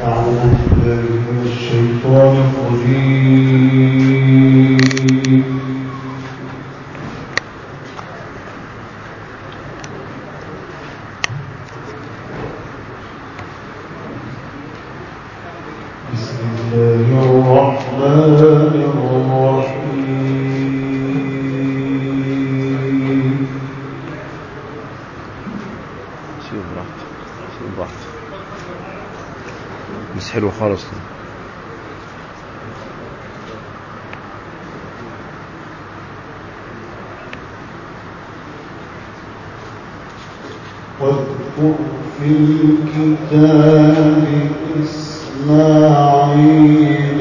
بس حلو خالص. واذكر في الكتاب إسماعيل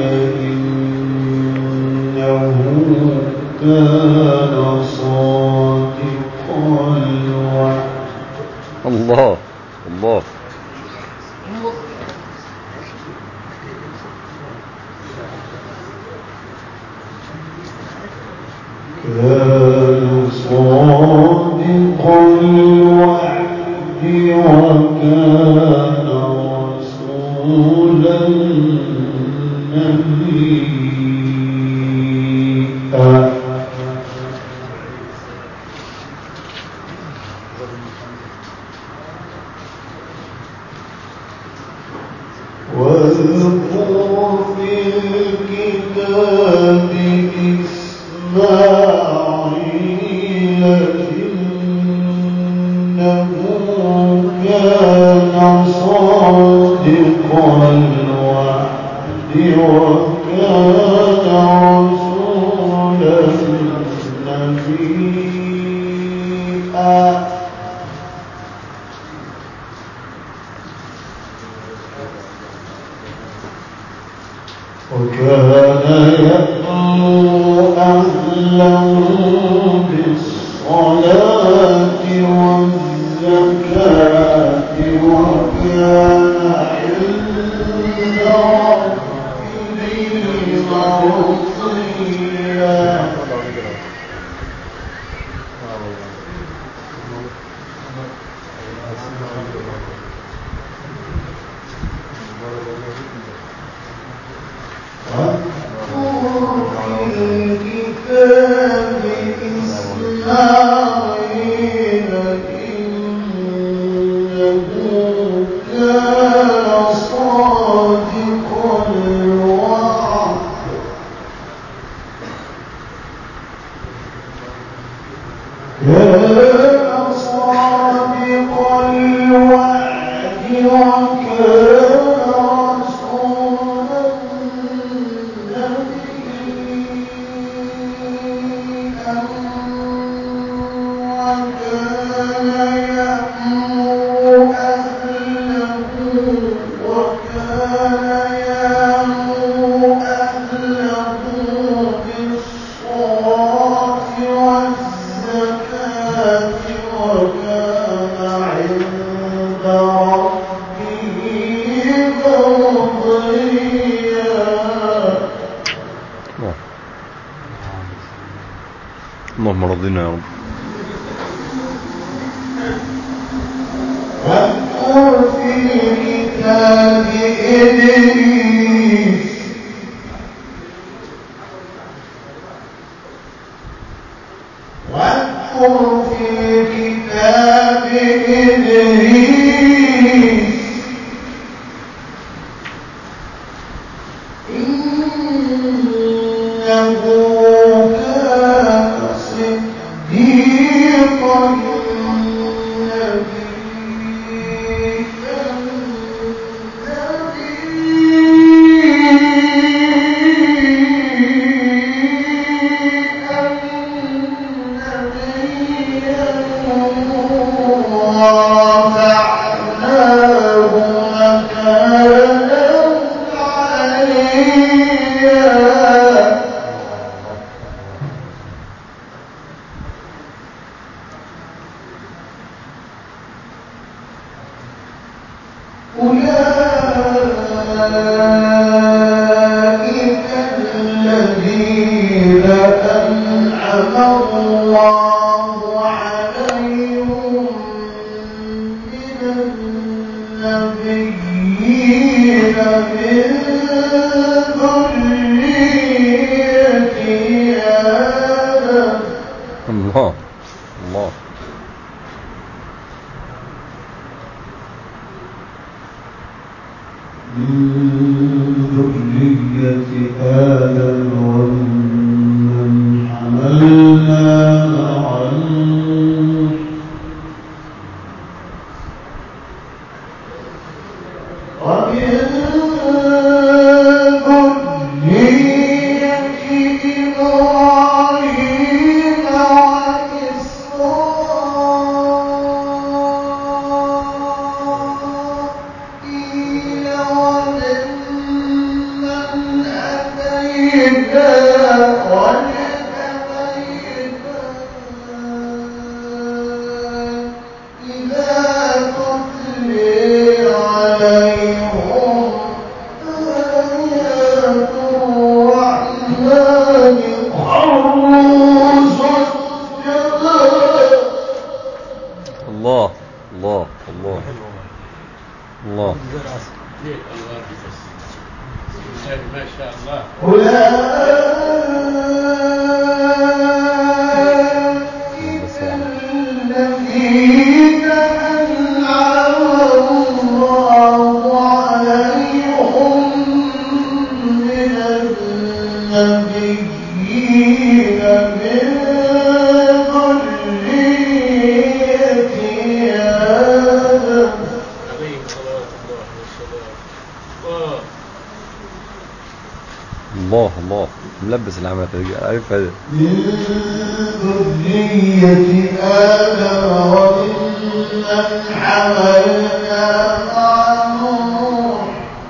إنه كان صادق الوعد. الله الله. كان صادق الوعد وكان رسولا نبيا. واذكر في الكتاب إسماعيل إنه كان صادق الوعد وكان رسولا نبيا. وكان يأمر أهله بالصلاة والزكاة وكان عند ربه مرضيا. الكتاب إسماعيل إنه كان صادق الوعد اللهم رضينا يا رب. واذكر في الكتاب إدريس إنه كان صديقا أولئك الذين أنعم الله عليهم من النبيين الله الله من ذرية آدم وممن حملنا مع نوح ومن ذرية إبراهيم وإسرائيل وممن هدينا واجتبينا إذا تتلي عليهم آيات الرحمن خروا سجدا. الله الله الله الله ما شاء الله. أولئك الذين أنعم الله عليهم من النبيين من ذرية آدم عليهم صلوات الله والسلام. الله الله ملبس العمل عارف هذا من ذرية آدم وممن حملنا مع نوح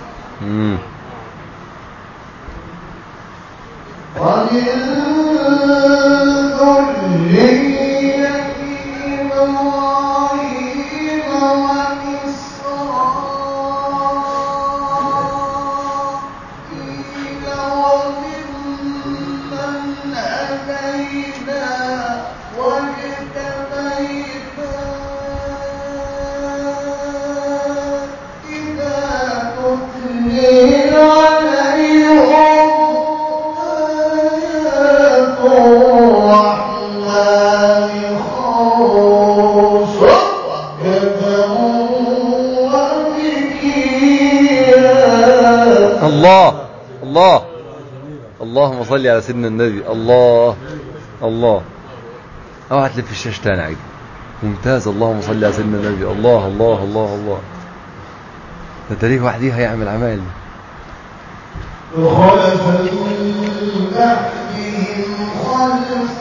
ومن ذرية إبراهيم وإسرائيل وممن هدينا واجتبينا إذا تتلي عليهم آيات الرحمن خروا سجدا وبكيا. الله الله اللهم صل على سيدنا النبي. الله الله اوعى تلف الشاشه تاني عيد ممتاز. اللهم صل على سيدنا النبي. الله الله الله الله ده تاريخ وحديه هيعمل عمال. فخلف من بعدهم خلف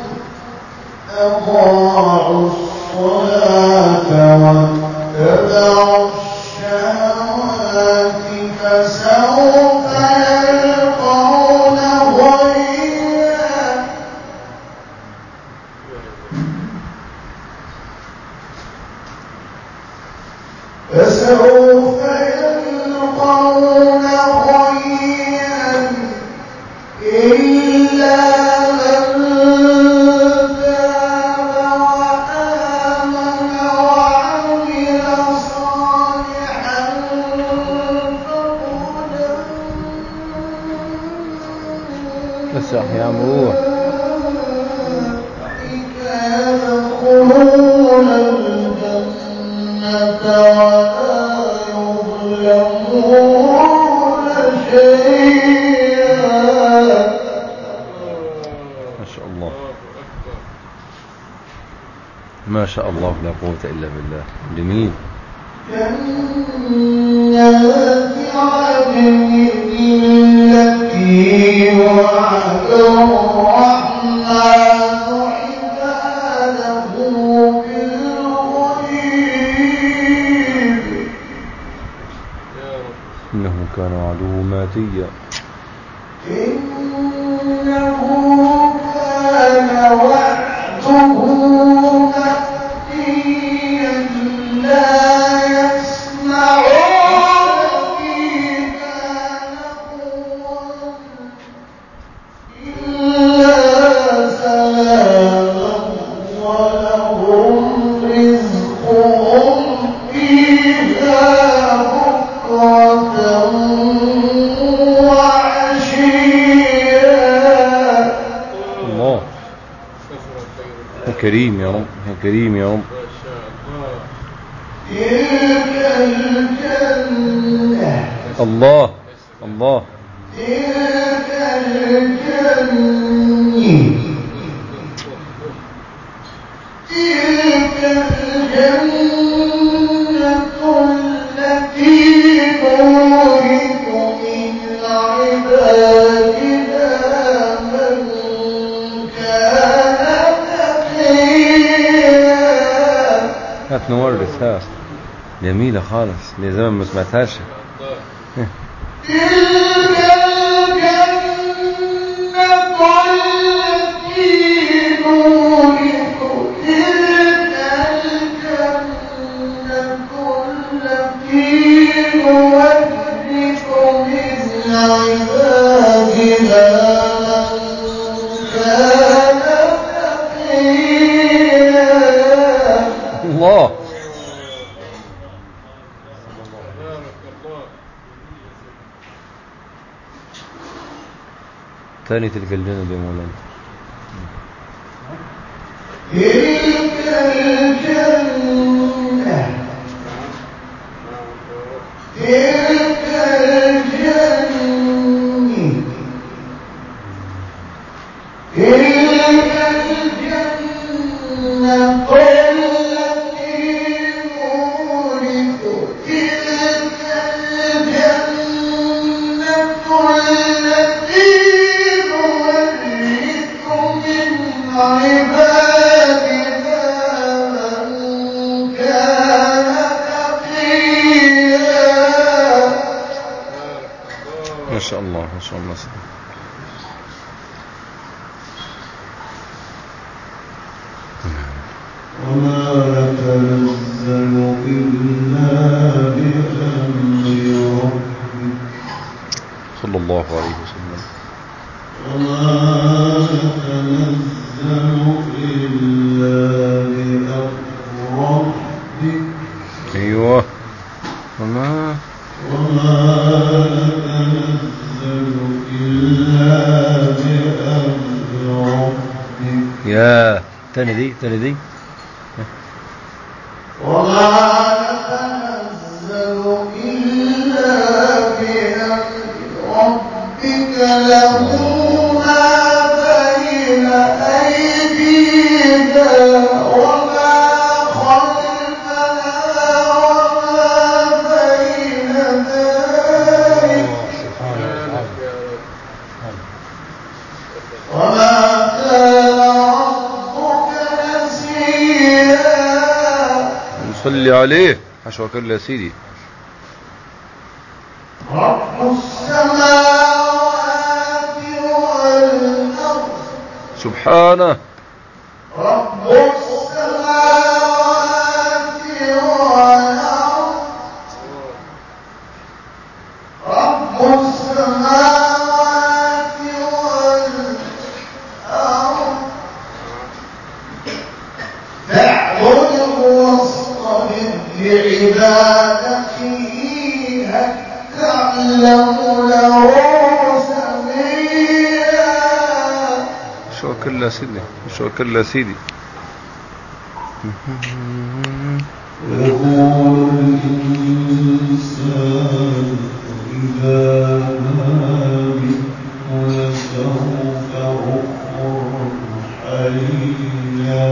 أضاعوا الصلاة واتبعوا الشهوات فسوف يلقون غيا. فسوف يلقون غيا إلا من تاب وآمن وعمل صالحا بس يا عمروه يدخلون الجنة ولا يظلمون شيئا. ما شاء الله ما شاء الله لا قوة إلا بالله. جميل. جنات عدن التي وعد الرحمن عباده بالغيب إنه كان وعده ماتيا. إنه كان وعده مأتيا لا يسمعون فيها لغوا إلا سلاما ولهم رزقهم فيها بكرة وعشيا. الله. يا كريم يا رب، يا كريم يا رب. ما شاء الله. تلك الجنة الله الله. تلك الجنة تلك الجنة التي نورث من عبادنا من كان تقيا. هات نورث، ها جميلة خالص، دي زمان ما سمعتهاش. تلك الجنة التي نورث تلك الجنة التي نورث من عبادنا من كان تقيا. الله. بارك الله. ثاني تلك الجنة دي مولانا. تلك الجنة تلك الجنة تلك الجنة التي نورث تلك الجنة التي نورث من عبادنا من كان تقيا. ما شاء الله ما شاء الله. وما نتنزل إلا بأمر ربك صلى الله عليه وسلم. وما نتنزل إلا بأمر ربك أيوه. وما نتنزل إلا بأمر ربك. يا تاني دي تاني دي. وما نتنزل إلا بأمر ربك له ما بين أيدينا وما خلفنا وما بين ذلك سبحانك يا رب. وما كان ربك نسيا. نصلي عليه حشوك الله يا سيدي. رب السماوات والأرض سبحانه. رب السماوات والأرض رب السماوات والأرض فاعبده واصطبر لعبادته هل تعلم له سميا. حشوك الله يا سيدي، حشوك الله يا سيدي. ويقول الإنسان إذا ما مت لسوف أخرج حيا.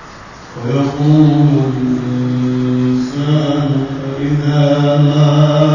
ويقول الإنسان إذا ما